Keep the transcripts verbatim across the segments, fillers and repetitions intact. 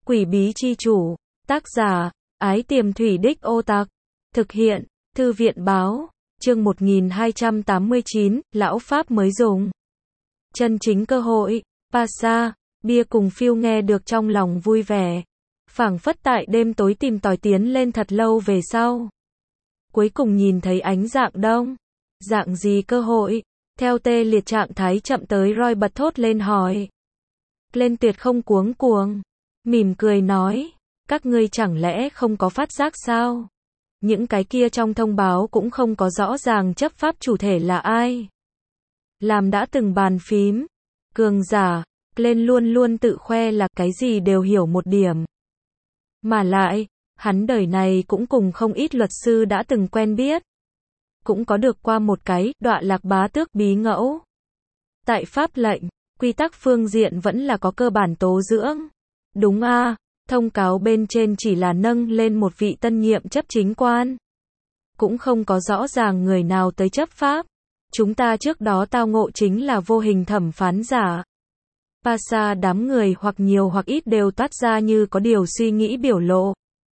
Quỷ bí chi chủ, tác giả, Ái Tiềm Thủy Đích Ô Tạc, thực hiện, Thư viện báo, chương một nghìn hai trăm tám mươi chín, Lão Pháp mới dùng. Chân chính cơ hội, Pasa, bia cùng phiêu nghe được trong lòng vui vẻ. Phảng phất tại đêm tối tìm tòi tiến lên thật lâu về sau. Cuối cùng nhìn thấy ánh dạng đông. Dạng gì cơ hội? Theo tê liệt trạng thái chậm tới Roy bật thốt lên hỏi. Lên tuyệt không cuống cuồng. Mỉm cười nói. Các ngươi chẳng lẽ không có phát giác sao? Những cái kia trong thông báo cũng không có rõ ràng chấp pháp chủ thể là ai. Làm đã từng bàn phím. Cường giả. Lên luôn luôn tự khoe là cái gì đều hiểu một điểm. Mà lại, hắn đời này cũng cùng không ít luật sư đã từng quen biết. Cũng có được qua một cái, đọa lạc bá tước bí ngẫu. Tại pháp lệnh, quy tắc phương diện vẫn là có cơ bản tố dưỡng. Đúng a, à, thông cáo bên trên chỉ là nâng lên một vị tân nhiệm chấp chính quan. Cũng không có rõ ràng người nào tới chấp pháp. Chúng ta trước đó tao ngộ chính là vô hình thẩm phán giả. Pasa đám người hoặc nhiều hoặc ít đều toát ra như có điều suy nghĩ biểu lộ.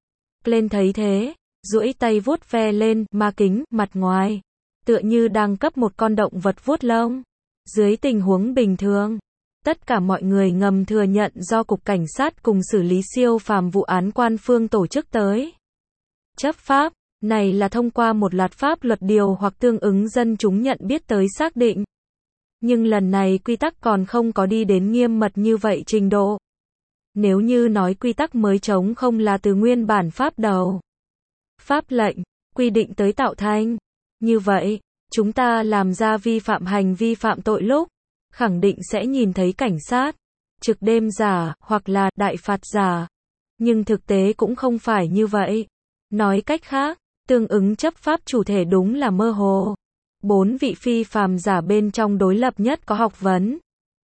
Lên thấy thế, duỗi tay vuốt ve lên, ma kính, mặt ngoài. Tựa như đang cấp một con động vật vuốt lông. Dưới tình huống bình thường, tất cả mọi người ngầm thừa nhận do Cục Cảnh sát cùng xử lý siêu phàm vụ án quan phương tổ chức tới. Chấp pháp, này là thông qua một loạt pháp luật điều hoặc tương ứng dân chúng nhận biết tới xác định. Nhưng lần này quy tắc còn không có đi đến nghiêm mật như vậy trình độ. Nếu như nói quy tắc mới trống không là từ nguyên bản pháp đầu. Pháp lệnh, quy định tới tạo thành. Như vậy, chúng ta làm ra vi phạm hành vi phạm tội lúc, khẳng định sẽ nhìn thấy cảnh sát, trực đêm giả, hoặc là đại phạt giả. Nhưng thực tế cũng không phải như vậy. Nói cách khác, tương ứng chấp pháp chủ thể đúng là mơ hồ. Bốn vị phi phàm giả bên trong đối lập nhất có học vấn.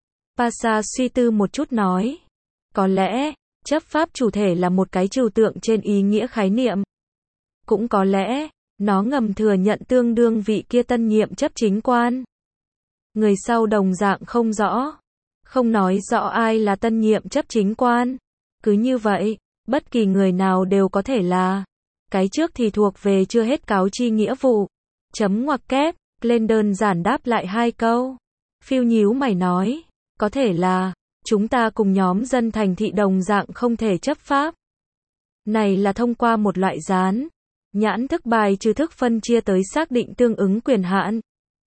Pasa suy tư một chút nói. Có lẽ, chấp pháp chủ thể là một cái trừu tượng trên ý nghĩa khái niệm. Cũng có lẽ, nó ngầm thừa nhận tương đương vị kia tân nhiệm chấp chính quan. Người sau đồng dạng không rõ. Không nói rõ ai là tân nhiệm chấp chính quan. Cứ như vậy, bất kỳ người nào đều có thể là. Cái trước thì thuộc về chưa hết cáo chi nghĩa vụ. Chấm ngoặc kép. Lên đơn giản đáp lại hai câu. Phiêu nhíu mày nói. Có thể là, chúng ta cùng nhóm dân thành thị đồng dạng không thể chấp pháp. Này là thông qua một loại dán. Nhãn thức bài trừ thức phân chia tới xác định tương ứng quyền hạn.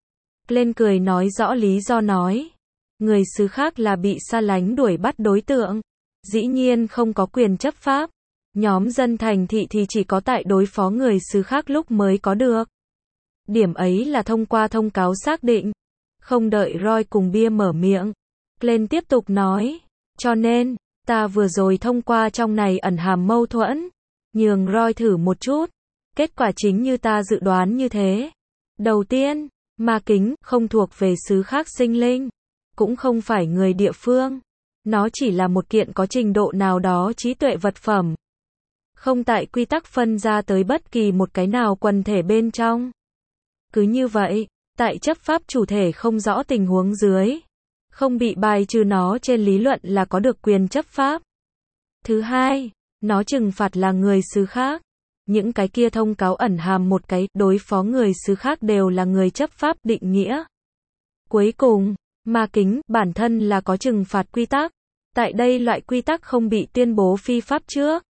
Lên cười nói rõ lý do nói. Người xứ khác là bị xa lánh đuổi bắt đối tượng. Dĩ nhiên không có quyền chấp pháp. Nhóm dân thành thị thì chỉ có tại đối phó người xứ khác lúc mới có được. Điểm ấy là thông qua thông cáo xác định. Không đợi Roy cùng bia mở miệng. Lên tiếp tục nói. Cho nên, ta vừa rồi thông qua trong này ẩn hàm mâu thuẫn. Nhường Roy thử một chút. Kết quả chính như ta dự đoán như thế. Đầu tiên, ma kính không thuộc về xứ khác sinh linh. Cũng không phải người địa phương. Nó chỉ là một kiện có trình độ nào đó trí tuệ vật phẩm. Không tại quy tắc phân ra tới bất kỳ một cái nào quần thể bên trong. Cứ như vậy, tại chấp pháp chủ thể không rõ tình huống dưới, không bị bài trừ nó trên lý luận là có được quyền chấp pháp. Thứ hai, nó trừng phạt là người xứ khác. Những cái kia thông cáo ẩn hàm một cái đối phó người xứ khác đều là người chấp pháp định nghĩa. Cuối cùng, ma kính bản thân là có trừng phạt quy tắc. Tại đây loại quy tắc không bị tuyên bố phi pháp trước.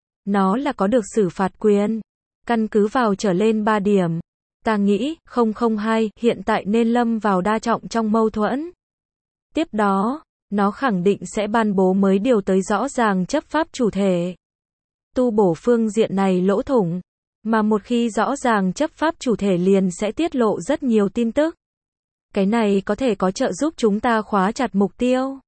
Nó là có được xử phạt quyền. Căn cứ vào trở lên ba điểm. Ta nghĩ, không không hai, hiện tại nên lâm vào đa trọng trong mâu thuẫn. Tiếp đó, nó khẳng định sẽ ban bố mới điều tới rõ ràng chấp pháp chủ thể. Tu bổ phương diện này lỗ thủng. Mà một khi rõ ràng chấp pháp chủ thể liền sẽ tiết lộ rất nhiều tin tức. Cái này có thể có trợ giúp chúng ta khóa chặt mục tiêu.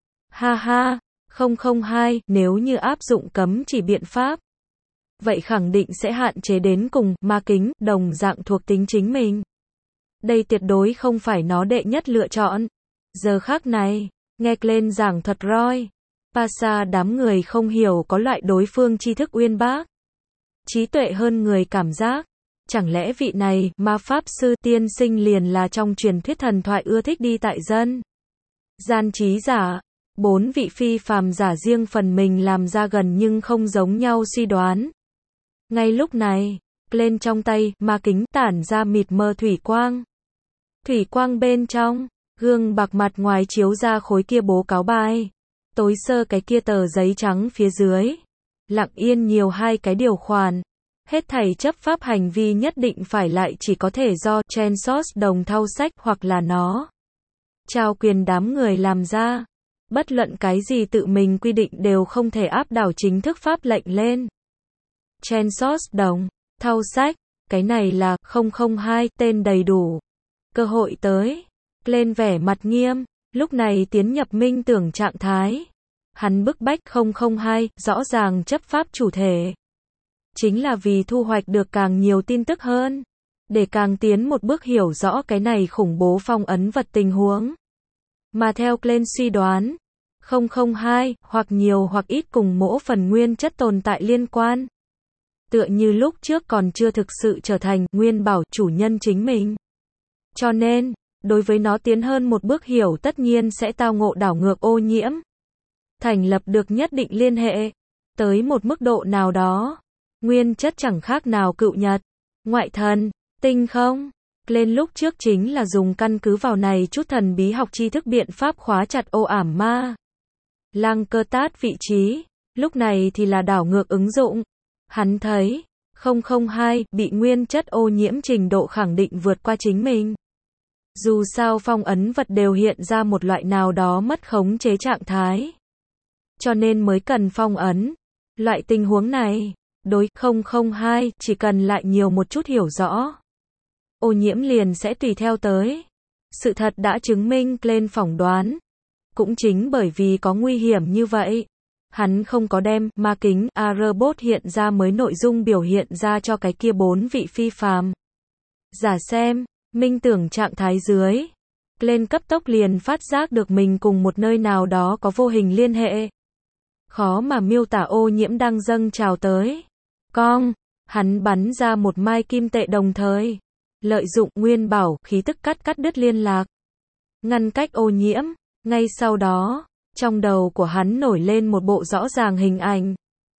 Ha ha, không không hai, nếu như áp dụng cấm chỉ biện pháp. Vậy khẳng định sẽ hạn chế đến cùng ma kính đồng dạng thuộc tính chính mình. Đây tuyệt đối không phải nó đệ nhất lựa chọn. Giờ khác này, nghe lên giảng thuật Roy. Pasa đám người không hiểu có loại đối phương tri thức uyên bác. Trí tuệ hơn người cảm giác. Chẳng lẽ vị này, ma pháp sư tiên sinh liền là trong truyền thuyết thần thoại ưa thích đi tại dân. Gian trí giả. Bốn vị phi phàm giả riêng phần mình làm ra gần nhưng không giống nhau suy đoán. Ngay lúc này, lên trong tay, ma kính tản ra mịt mờ thủy quang. Thủy quang bên trong, gương bạc mặt ngoài chiếu ra khối kia bố cáo bài. Tối sơ cái kia tờ giấy trắng phía dưới. Lặng yên nhiều hai cái điều khoản. Hết thảy chấp pháp hành vi nhất định phải lại chỉ có thể do Chansos đồng thao sách hoặc là nó trao quyền đám người làm ra. Bất luận cái gì tự mình quy định đều không thể áp đảo chính thức pháp lệnh lên. Chansos đồng thao sách, cái này là không không hai tên đầy đủ. Cơ hội tới. Lên vẻ mặt nghiêm, lúc này tiến nhập minh tưởng trạng thái. Hắn bức bách không không hai, rõ ràng chấp pháp chủ thể. Chính là vì thu hoạch được càng nhiều tin tức hơn. Để càng tiến một bước hiểu rõ cái này khủng bố phong ấn vật tình huống. Mà theo Glenn suy đoán, không không hai, hoặc nhiều hoặc ít cùng mỗi phần nguyên chất tồn tại liên quan. Tựa như lúc trước còn chưa thực sự trở thành nguyên bảo chủ nhân chính mình. Cho nên, đối với nó tiến hơn một bước hiểu tất nhiên sẽ tao ngộ đảo ngược ô nhiễm. Thành lập được nhất định liên hệ. Tới một mức độ nào đó. Nguyên chất chẳng khác nào cựu nhật, ngoại thần, tinh không. Lên lúc trước chính là dùng căn cứ vào này chút thần bí học tri thức biện pháp khóa chặt ô ảm ma. Lăng cơ tát vị trí. Lúc này thì là đảo ngược ứng dụng. Hắn thấy, không không hai bị nguyên chất ô nhiễm trình độ khẳng định vượt qua chính mình. Dù sao phong ấn vật đều hiện ra một loại nào đó mất khống chế trạng thái. Cho nên mới cần phong ấn. Loại tình huống này, đối không không hai chỉ cần lại nhiều một chút hiểu rõ. Ô nhiễm liền sẽ tùy theo tới. Sự thật đã chứng minh lên phỏng đoán. Cũng chính bởi vì có nguy hiểm như vậy. Hắn không có đem ma kính A-robot hiện ra mới nội dung biểu hiện ra cho cái kia bốn vị phi phàm. Giả xem, minh tưởng trạng thái dưới. Lên cấp tốc liền phát giác được mình cùng một nơi nào đó có vô hình liên hệ. Khó mà miêu tả ô nhiễm đang dâng trào tới. Cong, hắn bắn ra một mai kim tệ đồng thời. Lợi dụng nguyên bảo, khí tức cắt cắt đứt liên lạc. Ngăn cách ô nhiễm. Ngay sau đó, trong đầu của hắn nổi lên một bộ rõ ràng hình ảnh.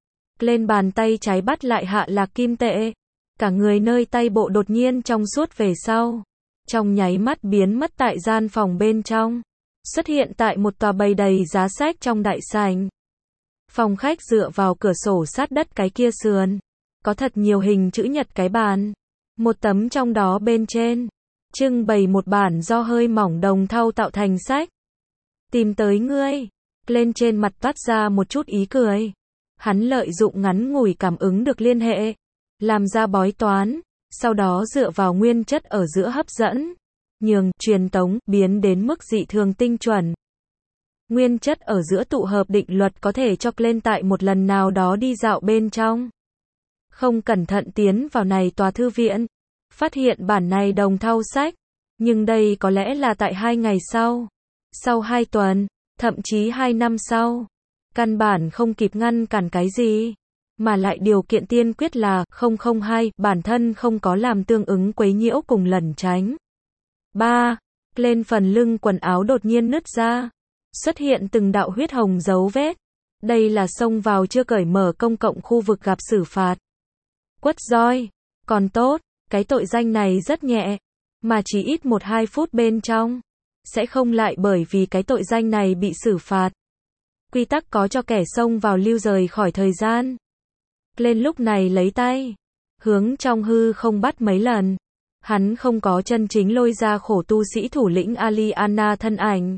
Lên bàn tay trái bắt lại hạ lạc kim tệ. Cả người nơi tay bộ đột nhiên trong suốt về sau. Trong nháy mắt biến mất tại gian phòng bên trong. Xuất hiện tại một tòa bày đầy giá sách trong đại sảnh. Phòng khách dựa vào cửa sổ sát đất cái kia sườn. Có thật nhiều hình chữ nhật cái bàn. Một tấm trong đó bên trên. Trưng bày một bản do hơi mỏng đồng thau tạo thành sách. Tìm tới ngươi. Lên trên mặt toát ra một chút ý cười. Hắn lợi dụng ngắn ngủi cảm ứng được liên hệ. Làm ra bói toán. Sau đó dựa vào nguyên chất ở giữa hấp dẫn. Nhường, truyền tống, biến đến mức dị thường tinh chuẩn. Nguyên chất ở giữa tụ hợp định luật có thể cho lên tại một lần nào đó đi dạo bên trong. Không cẩn thận tiến vào này tòa thư viện. Phát hiện bản này đồng thau sách. Nhưng đây có lẽ là tại hai ngày sau. Sau hai tuần, thậm chí hai năm sau. Căn bản không kịp ngăn cản cái gì. Mà lại điều kiện tiên quyết là không không hai bản thân không có làm tương ứng quấy nhiễu cùng lẩn tránh. ba. Lên phần lưng quần áo đột nhiên nứt ra. Xuất hiện từng đạo huyết hồng dấu vết. Đây là xông vào chưa cởi mở công cộng khu vực gặp xử phạt. Quất roi. Còn tốt, cái tội danh này rất nhẹ. Mà chỉ ít một hai phút bên trong. Sẽ không lại bởi vì cái tội danh này bị xử phạt. Quy tắc có cho kẻ xông vào lưu rời khỏi thời gian. Lên lúc này lấy tay. Hướng trong hư không bắt mấy lần. Hắn không có chân chính lôi ra khổ tu sĩ thủ lĩnh Aliana thân ảnh.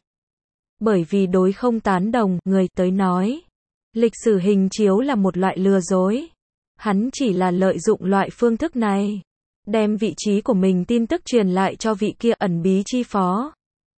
Bởi vì đối không tán đồng, người tới nói. Lịch sử hình chiếu là một loại lừa dối. Hắn chỉ là lợi dụng loại phương thức này. Đem vị trí của mình tin tức truyền lại cho vị kia ẩn bí chi phó.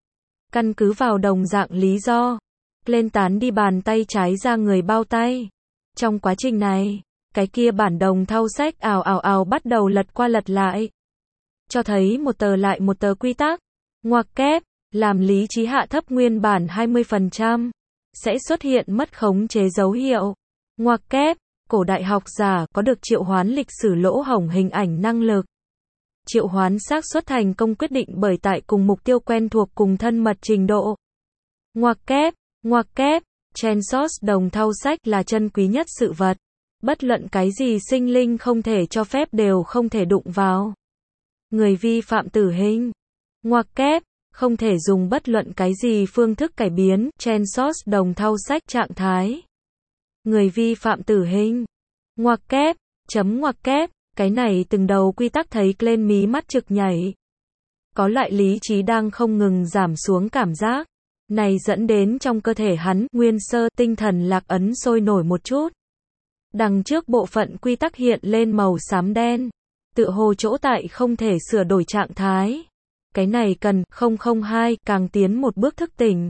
Căn cứ vào đồng dạng lý do. Lên tán đi bàn tay trái ra người bao tay. Trong quá trình này, cái kia bản đồng thau sách ào ào ào bắt đầu lật qua lật lại. Cho thấy một tờ lại một tờ quy tắc. Ngoặc kép, làm lý trí hạ thấp nguyên bản hai mươi phần trăm. Sẽ xuất hiện mất khống chế dấu hiệu. Ngoặc kép, cổ đại học giả có được triệu hoán lịch sử lỗ hổng hình ảnh năng lực. Triệu hoán xác suất thành công quyết định bởi tại cùng mục tiêu quen thuộc cùng thân mật trình độ. Ngoặc kép, Ngoặc kép, Chansos đồng thau sách là chân quý nhất sự vật. Bất luận cái gì sinh linh không thể cho phép đều không thể đụng vào. Người vi phạm tử hình. Ngoặc kép, không thể dùng bất luận cái gì phương thức cải biến, Chansos đồng thau sách trạng thái. Người vi phạm tử hình. Ngoặc kép, chấm ngoặc kép, cái này từng đầu quy tắc thấy lên mí mắt trực nhảy. Có loại lý trí đang không ngừng giảm xuống cảm giác. Này dẫn đến trong cơ thể hắn, nguyên sơ, tinh thần lạc ấn sôi nổi một chút. Đằng trước bộ phận quy tắc hiện lên màu xám đen. Tự hồ chỗ tại không thể sửa đổi trạng thái. Cái này cần, không không hai, càng tiến một bước thức tỉnh.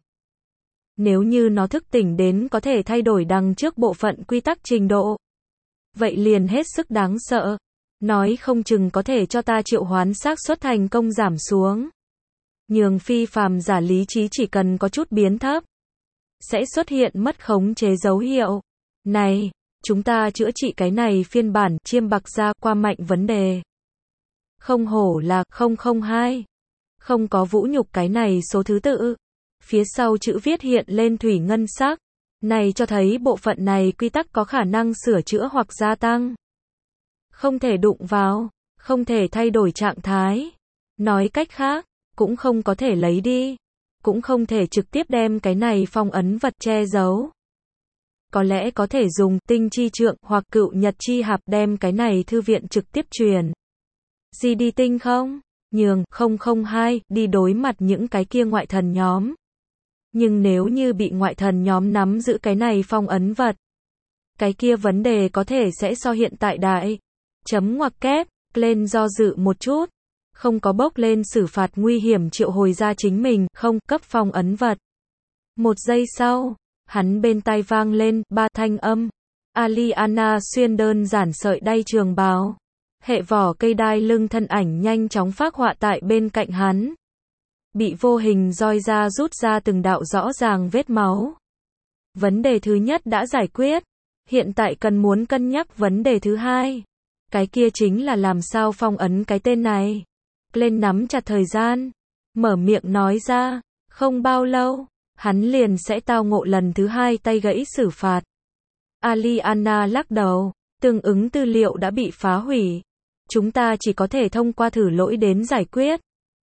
Nếu như nó thức tỉnh đến có thể thay đổi đằng trước bộ phận quy tắc trình độ. Vậy liền hết sức đáng sợ. Nói không chừng có thể cho ta triệu hoán xác suất thành công giảm xuống. Nhường phi phàm giả lý trí chỉ cần có chút biến thấp. Sẽ xuất hiện mất khống chế dấu hiệu. Này, chúng ta chữa trị cái này phiên bản chiêm bạc ra qua mạnh vấn đề. Không hổ là không không hai. Không có vũ nhục cái này số thứ tự. Phía sau chữ viết hiện lên thủy ngân sắc. Này cho thấy bộ phận này quy tắc có khả năng sửa chữa hoặc gia tăng. Không thể đụng vào, không thể thay đổi trạng thái. Nói cách khác, cũng không có thể lấy đi. Cũng không thể trực tiếp đem cái này phong ấn vật che giấu. Có lẽ có thể dùng tinh chi trượng hoặc cựu nhật chi hạp đem cái này thư viện trực tiếp truyền. Gì đi tinh không? Nhường không không hai đi đối mặt những cái kia ngoại thần nhóm. Nhưng nếu như bị ngoại thần nhóm nắm giữ cái này phong ấn vật, cái kia vấn đề có thể sẽ so hiện tại đại. Chấm ngoặc kép, lên do dự một chút. Không có bốc lên xử phạt nguy hiểm triệu hồi ra chính mình, không cấp phong ấn vật. Một giây sau, hắn bên tai vang lên ba thanh âm. Aliana xuyên đơn giản sợi đay trường bào. Hệ vỏ cây đai lưng thân ảnh nhanh chóng phác họa tại bên cạnh hắn. Bị vô hình roi ra rút ra từng đạo rõ ràng vết máu. Vấn đề thứ nhất đã giải quyết. Hiện tại cần muốn cân nhắc vấn đề thứ hai. Cái kia chính là làm sao phong ấn cái tên này. Lên nắm chặt thời gian. Mở miệng nói ra. Không bao lâu, hắn liền sẽ tao ngộ lần thứ hai tay gãy xử phạt. Aliana lắc đầu. Tương ứng tư liệu đã bị phá hủy. Chúng ta chỉ có thể thông qua thử lỗi đến giải quyết.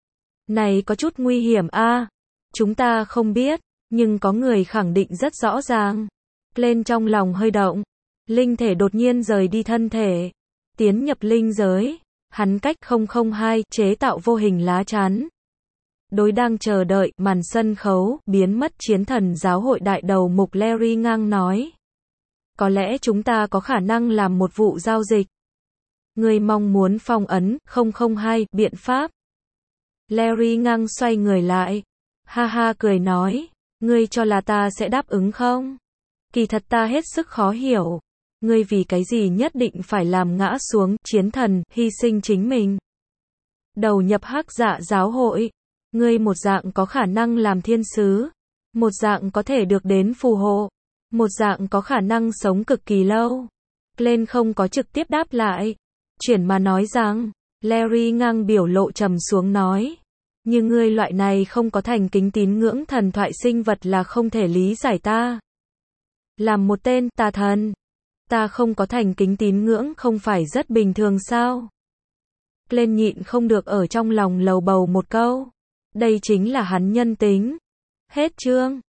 Này có chút nguy hiểm a. À, chúng ta không biết, nhưng có người khẳng định rất rõ ràng. Lên trong lòng hơi động. Linh thể đột nhiên rời đi thân thể. Tiến nhập linh giới. Hắn cách không không hai chế tạo vô hình lá chắn. Đối đang chờ đợi màn sân khấu biến mất chiến thần giáo hội đại đầu mục Larry ngang nói. Có lẽ chúng ta có khả năng làm một vụ giao dịch. Người mong muốn phong ấn không không hai biện pháp. Larry ngang xoay người lại. Ha ha cười nói. Ngươi cho là ta sẽ đáp ứng không? Kỳ thật ta hết sức khó hiểu. Ngươi vì cái gì nhất định phải làm ngã xuống chiến thần, hy sinh chính mình. Đầu nhập hắc dạ giáo hội. Ngươi một dạng có khả năng làm thiên sứ. Một dạng có thể được đến phù hộ. Một dạng có khả năng sống cực kỳ lâu. Glenn không có trực tiếp đáp lại. Chuyển mà nói rằng, Larry ngang biểu lộ trầm xuống nói. Nhưng ngươi loại này không có thành kính tín ngưỡng thần thoại sinh vật là không thể lý giải ta. Làm một tên tà thần. Ta không có thành kính tín ngưỡng không phải rất bình thường sao? Glenn nhịn không được ở trong lòng lầu bầu một câu. Đây chính là hắn nhân tính. Hết chương.